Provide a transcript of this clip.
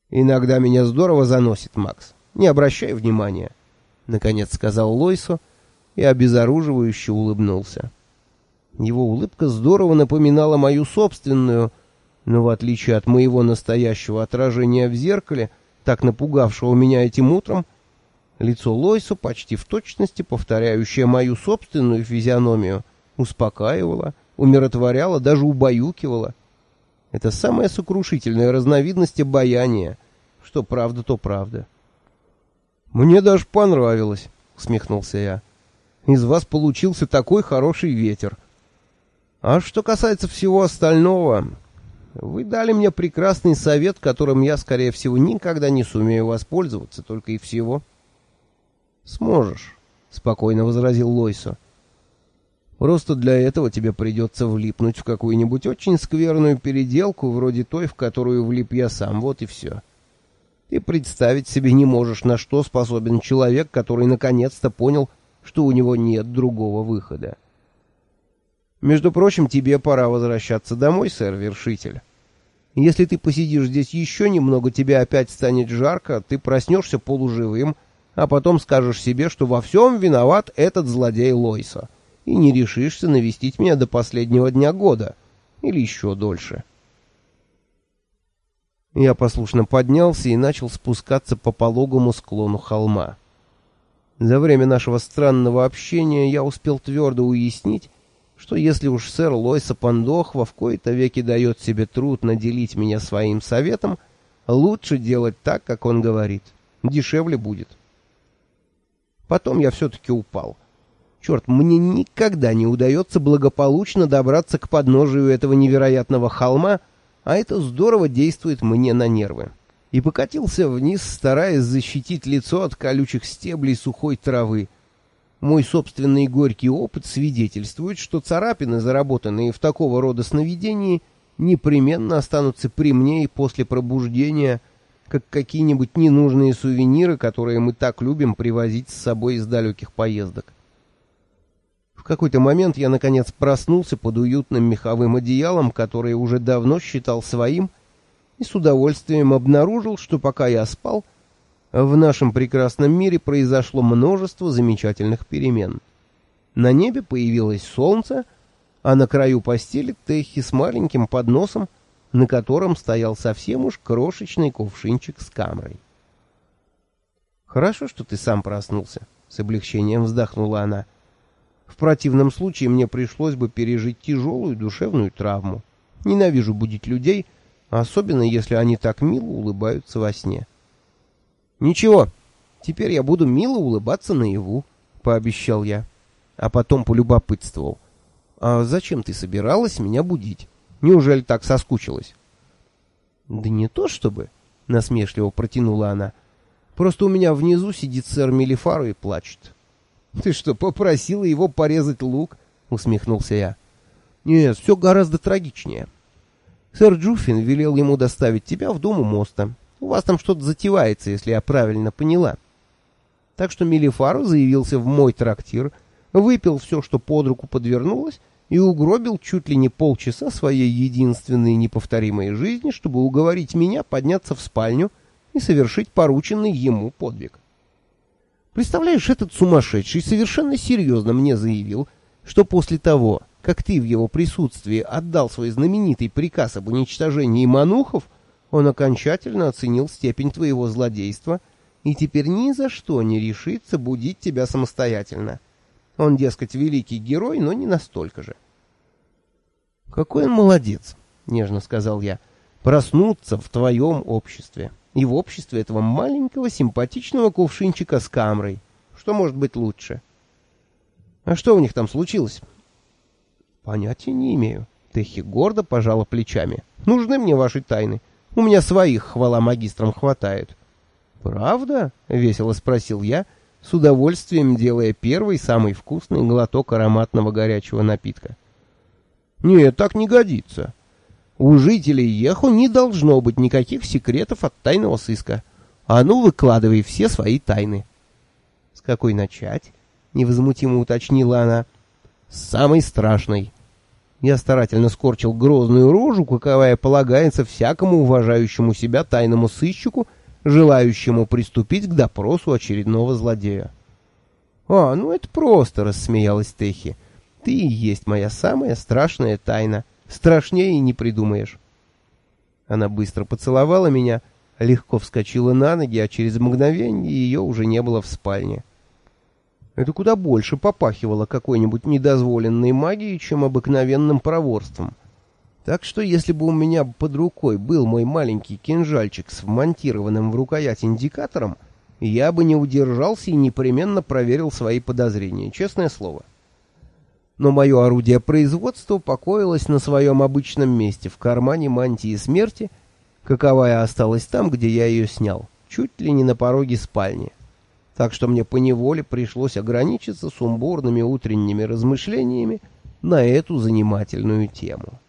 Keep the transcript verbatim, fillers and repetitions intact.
«Иногда меня здорово заносит, Макс. Не обращай внимания», — наконец сказал Лойсо и обезоруживающе улыбнулся. Его улыбка здорово напоминала мою собственную, но в отличие от моего настоящего отражения в зеркале, так напугавшего меня этим утром, лицо Лойсо, почти в точности повторяющее мою собственную физиономию, успокаивало, умиротворяло, даже убаюкивало. Это самая сокрушительная разновидность обаяния. Что правда, то правда. «Мне даже понравилось», — усмехнулся я. «Из вас получился такой хороший ветер. А что касается всего остального, вы дали мне прекрасный совет, которым я, скорее всего, никогда не сумею воспользоваться, только и всего». «Сможешь», — спокойно возразил Лойсо. «Просто для этого тебе придется влипнуть в какую-нибудь очень скверную переделку, вроде той, в которую влип я сам, вот и все. Ты представить себе не можешь, на что способен человек, который наконец-то понял, что у него нет другого выхода. Между прочим, тебе пора возвращаться домой, сэр-вершитель. Если ты посидишь здесь еще немного, тебе опять станет жарко, ты проснешься полуживым, а потом скажешь себе, что во всем виноват этот злодей Лойсо, и не решишься навестить меня до последнего дня года, или еще дольше». Я послушно поднялся и начал спускаться по пологому склону холма. За время нашего странного общения я успел твердо уяснить, что если уж сэр Лойсо Пандохва в кои-то веки дает себе труд наделить меня своим советом, лучше делать так, как он говорит. Дешевле будет. Потом я все-таки упал. Черт, мне никогда не удается благополучно добраться к подножию этого невероятного холма, а это здорово действует мне на нервы. И покатился вниз, стараясь защитить лицо от колючих стеблей сухой травы. Мой собственный горький опыт свидетельствует, что царапины, заработанные в такого рода сновидении, непременно останутся при мне и после пробуждения, как какие-нибудь ненужные сувениры, которые мы так любим привозить с собой из далеких поездок. В какой-то момент я, наконец, проснулся под уютным меховым одеялом, которое уже давно считал своим, и с удовольствием обнаружил, что пока я спал, в нашем прекрасном мире произошло множество замечательных перемен. На небе появилось солнце, а на краю постели Техи с маленьким подносом, на котором стоял совсем уж крошечный кувшинчик с камрой. «Хорошо, что ты сам проснулся», — с облегчением вздохнула она. «В противном случае мне пришлось бы пережить тяжелую душевную травму. Ненавижу будить людей, особенно если они так мило улыбаются во сне». «Ничего, теперь я буду мило улыбаться наяву», — пообещал я. А потом полюбопытствовал. «А зачем ты собиралась меня будить? Неужели так соскучилась?» «Да не то чтобы», — насмешливо протянула она. «Просто у меня внизу сидит сэр Мелифаро и плачет». «Ты что, попросила его порезать лук?» — усмехнулся я. «Нет, все гораздо трагичнее. Сэр Джуффин велел ему доставить тебя в дом у моста. У вас там что-то затевается, если я правильно поняла. Так что Мелифаро заявился в мой трактир, выпил все, что под руку подвернулось, и угробил чуть ли не полчаса своей единственной неповторимой жизни, чтобы уговорить меня подняться в спальню и совершить порученный ему подвиг. Представляешь, этот сумасшедший совершенно серьезно мне заявил, что после того, как ты в его присутствии отдал свой знаменитый приказ об уничтожении манухов, он окончательно оценил степень твоего злодейства и теперь ни за что не решится будить тебя самостоятельно. Он, дескать, великий герой, но не настолько же. «Какой он молодец», — нежно сказал я, — «проснуться в твоем обществе. И в обществе этого маленького симпатичного кувшинчика с камрой. Что может быть лучше?» «А что у них там случилось?» «Понятия не имею». Техи гордо пожала плечами. «Нужны мне ваши тайны. У меня своих, хвала магистрам, хватает». «Правда?» — весело спросил я, с удовольствием делая первый, самый вкусный глоток ароматного горячего напитка. «Нет, так не годится. У жителей Ехо не должно быть никаких секретов от тайного сыска. А ну, выкладывай все свои тайны». «С какой начать?» — невозмутимо уточнила она. «С самой страшной». Я старательно скорчил грозную рожу, каковая полагается всякому уважающему себя тайному сыщику, желающему приступить к допросу очередного злодея. «А, ну это просто», — рассмеялась Техи. «Ты и есть моя самая страшная тайна. Страшнее и не придумаешь». Она быстро поцеловала меня, легко вскочила на ноги, а через мгновение ее уже не было в спальне. Это куда больше попахивало какой-нибудь недозволенной магией, чем обыкновенным проворством. Так что если бы у меня под рукой был мой маленький кинжальчик с вмонтированным в рукоять индикатором, я бы не удержался и непременно проверил свои подозрения, честное слово. Но мое орудие производства покоилось на своем обычном месте, в кармане мантии смерти, каковая осталась там, где я ее снял, чуть ли не на пороге спальни. Так что мне поневоле пришлось ограничиться сумбурными утренними размышлениями на эту занимательную тему.